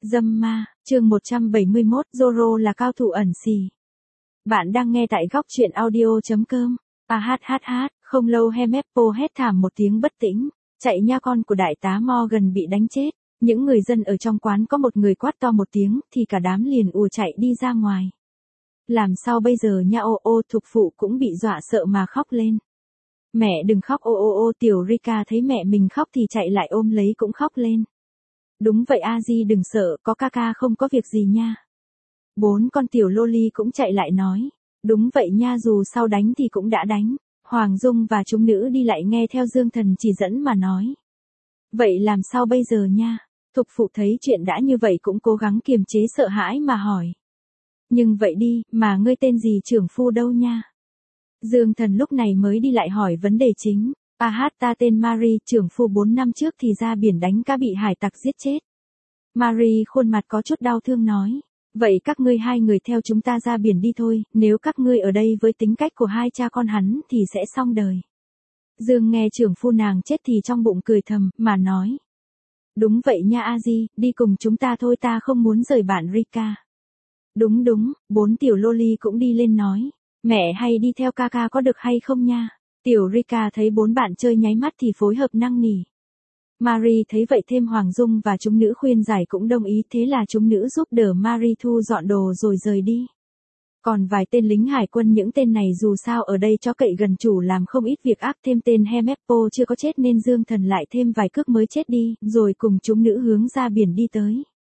Dâm ma, chương 171, Zoro là cao thủ ẩn xì. Bạn đang nghe tại góc truyện audio.com. Không lâu Hemeppo hét thảm một tiếng bất tĩnh, chạy nha, con của đại tá Morgan bị đánh chết. Những người dân ở trong quán có một người quát to một tiếng thì cả đám liền ùa chạy đi ra ngoài. Làm sao bây giờ nha, thục phụ cũng bị dọa sợ mà khóc lên. Mẹ đừng khóc, tiểu Rika thấy mẹ mình khóc thì chạy lại ôm lấy cũng khóc lên. Đúng vậy Aji, đừng sợ, có ca không có việc gì nha. 4 con tiểu loli cũng chạy lại nói. Đúng vậy nha, dù sao đánh thì cũng đã đánh. Hoàng Dung và chúng nữ đi lại nghe theo Dương Thần chỉ dẫn mà nói. Vậy làm sao bây giờ nha? Thục phụ thấy chuyện đã như vậy cũng cố gắng kiềm chế sợ hãi mà hỏi. Nhưng vậy đi, mà ngươi tên gì, trưởng phu đâu nha? Dương Thần lúc này mới đi lại hỏi vấn đề chính. Ta tên Marie, trưởng phu 4 năm trước thì ra biển đánh cá bị hải tặc giết chết. Marie khuôn mặt có chút đau thương nói. Vậy các ngươi hai người theo chúng ta ra biển đi thôi, nếu các ngươi ở đây với tính cách của hai cha con hắn thì sẽ xong đời. Dương nghe trưởng phu nàng chết thì trong bụng cười thầm, mà nói. Đúng vậy nha Aji, đi cùng chúng ta thôi, ta không muốn rời bạn Rika. Đúng, 4 tiểu loli cũng đi lên nói. Mẹ hay đi theo ca có được hay không nha? Tiểu Rika thấy 4 bạn chơi nháy mắt thì phối hợp năn nỉ. Marie thấy vậy thêm Hoàng Dung và chúng nữ khuyên giải cũng đồng ý, thế là chúng nữ giúp đỡ Marie thu dọn đồ rồi rời đi. Còn vài tên lính hải quân, những tên này dù sao ở đây chó cậy gần chủ làm không ít việc ác, thêm tên Hemeppo chưa có chết nên Dương Thần lại thêm vài cước mới chết đi, rồi cùng chúng nữ hướng ra biển đi tới.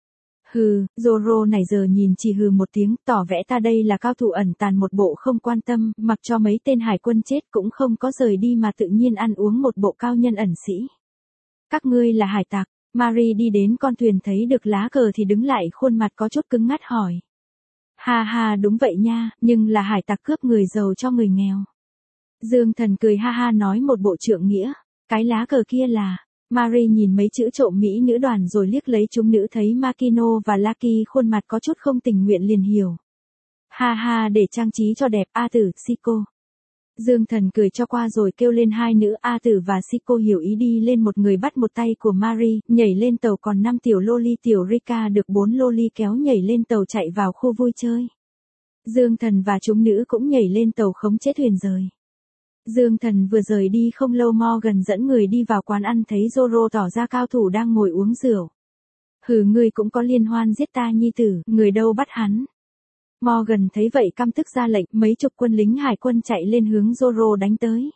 Zoro này giờ nhìn chỉ hừ một tiếng, tỏ vẻ ta đây là cao thủ ẩn tàn, một bộ không quan tâm, mặc cho mấy tên hải quân chết cũng không có rời đi mà tự nhiên ăn uống một bộ cao nhân ẩn sĩ. Các ngươi là hải tặc? Marie đi đến con thuyền thấy được lá cờ thì đứng lại, khuôn mặt có chút cứng ngắt hỏi. Ha, đúng vậy nha, nhưng là hải tặc cướp người giàu cho người nghèo. Dương Thần cười ha nói một bộ trượng nghĩa. Cái lá cờ kia là... Marie nhìn mấy chữ trộm mỹ nữ đoàn rồi liếc lấy chúng nữ thấy Makino và Lucky khuôn mặt có chút không tình nguyện liền hiểu. Ha, để trang trí cho đẹp, A Tử, Siko. Dương Thần cười cho qua rồi kêu lên hai nữ A Tử và Siko hiểu ý đi lên, một người bắt một tay của Marie, nhảy lên tàu, còn 5 tiểu loli tiểu Rika được 4 loli kéo nhảy lên tàu chạy vào khu vui chơi. Dương Thần và chúng nữ cũng nhảy lên tàu khống chế thuyền rời. Dương Thần vừa rời đi không lâu Morgan dẫn người đi vào quán ăn thấy Zoro tỏ ra cao thủ đang ngồi uống rượu. Ngươi cũng có liên hoan giết ta nhi tử, người đâu bắt hắn. Morgan thấy vậy căm tức ra lệnh, mấy chục quân lính hải quân chạy lên hướng Zoro đánh tới.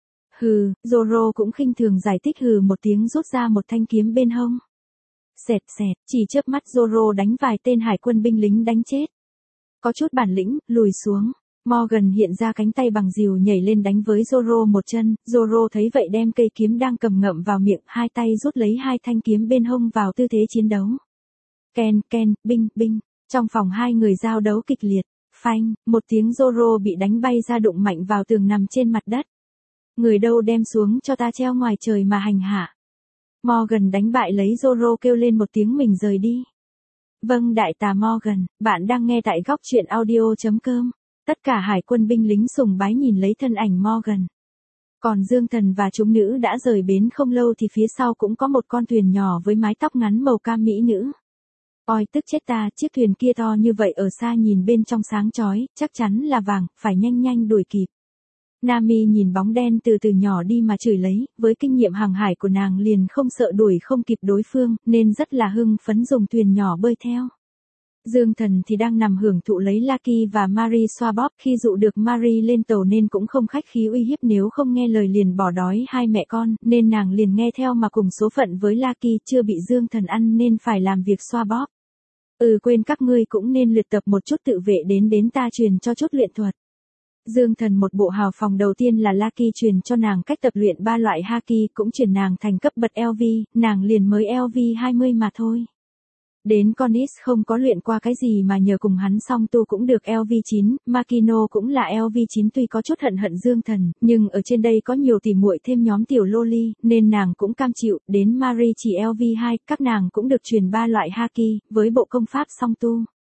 Zoro cũng khinh thường giải thích một tiếng, rút ra một thanh kiếm bên hông. Xẹt, chỉ chớp mắt Zoro đánh vài tên hải quân binh lính đánh chết. Có chút bản lĩnh, lùi xuống. Morgan hiện ra cánh tay bằng rìu nhảy lên đánh với Zoro một chân, Zoro thấy vậy đem cây kiếm đang cầm ngậm vào miệng, hai tay rút lấy hai thanh kiếm bên hông vào tư thế chiến đấu. Ken, binh. Trong phòng hai người giao đấu kịch liệt, phanh, một tiếng Zoro bị đánh bay ra đụng mạnh vào tường nằm trên mặt đất. Người đâu, đem xuống cho ta treo ngoài trời mà hành hạ. Morgan đánh bại lấy Zoro kêu lên một tiếng mình rời đi. Vâng đại tá Morgan, bạn đang nghe tại góc truyện audio.com. Tất cả hải quân binh lính sùng bái nhìn lấy thân ảnh Morgan. Còn Dương Thần và chúng nữ đã rời bến không lâu thì phía sau cũng có một con thuyền nhỏ với mái tóc ngắn màu cam mỹ nữ. Ôi tức chết ta, chiếc thuyền kia to như vậy ở xa nhìn bên trong sáng chói, chắc chắn là vàng, phải nhanh đuổi kịp. Nami nhìn bóng đen từ từ nhỏ đi mà chửi lấy, với kinh nghiệm hàng hải của nàng liền không sợ đuổi không kịp đối phương, nên rất là hưng phấn dùng thuyền nhỏ bơi theo. Dương Thần thì đang nằm hưởng thụ lấy Lucky và Marie xoa bóp, khi dụ được Marie lên tàu nên cũng không khách khí uy hiếp nếu không nghe lời liền bỏ đói hai mẹ con, nên nàng liền nghe theo mà cùng số phận với Lucky, chưa bị Dương Thần ăn nên phải làm việc xoa bóp. Quên, các ngươi cũng nên luyện tập một chút tự vệ, đến ta truyền cho chút luyện thuật. Dương Thần một bộ hào phóng, đầu tiên là Lucky truyền cho nàng cách tập luyện 3 loại haki, cũng chuyển nàng thành cấp bậc LV, nàng liền mới LV 20 mà thôi. Đến con Is không có luyện qua cái gì mà nhờ cùng hắn song tu cũng được LV9, Makino cũng là LV9, tuy có chút hận Dương Thần, nhưng ở trên đây có nhiều tỉ muội thêm nhóm tiểu loli, nên nàng cũng cam chịu, đến Marie chỉ LV2, các nàng cũng được truyền 3 loại haki, với bộ công pháp song tu.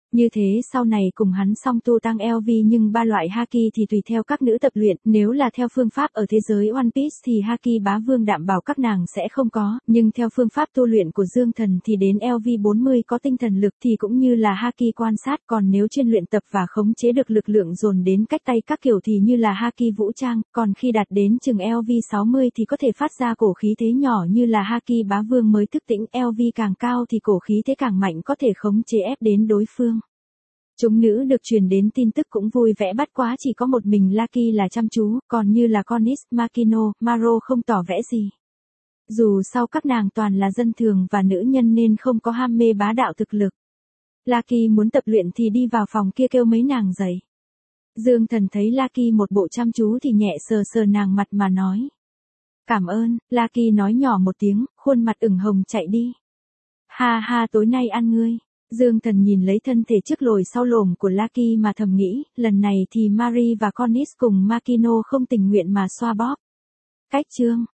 Như thế sau này cùng hắn song tu tăng LV nhưng ba loại haki thì tùy theo các nữ tập luyện, nếu là theo phương pháp ở thế giới One Piece thì haki bá vương đảm bảo các nàng sẽ không có, nhưng theo phương pháp tu luyện của Dương Thần thì đến LV40 có tinh thần lực thì cũng như là haki quan sát, còn nếu chuyên luyện tập và khống chế được lực lượng dồn đến cách tay các kiểu thì như là haki vũ trang, còn khi đạt đến chừng LV60 thì có thể phát ra cổ khí thế nhỏ như là haki bá vương mới thức tỉnh, LV càng cao thì cổ khí thế càng mạnh có thể khống chế ép đến đối phương. Chúng nữ được truyền đến tin tức cũng vui vẻ bắt quá, chỉ có một mình Lucky là chăm chú, còn như là Connis, Makino, Maro không tỏ vẻ gì. Dù sau các nàng toàn là dân thường và nữ nhân nên không có ham mê bá đạo thực lực. Lucky muốn tập luyện thì đi vào phòng kia kêu mấy nàng dậy. Dương Thần thấy Lucky một bộ chăm chú thì nhẹ sờ sờ nàng mặt mà nói. Cảm ơn, Lucky nói nhỏ một tiếng, khuôn mặt ửng hồng chạy đi. Ha ha, tối nay ăn ngươi. Dương Thần nhìn lấy thân thể trước lồi sau lồm của Lucky mà thầm nghĩ, lần này thì Marie và Connis cùng Makino không tình nguyện mà xoa bóp. Cách chương